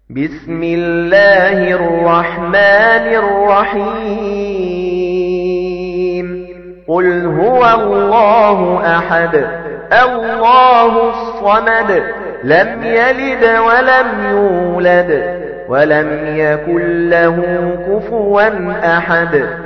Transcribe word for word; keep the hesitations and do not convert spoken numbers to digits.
بسم الله الرحمن الرحيم قل هو الله أحد الله الصمد لم يلد ولم يولد ولم يكن له كفوا أحد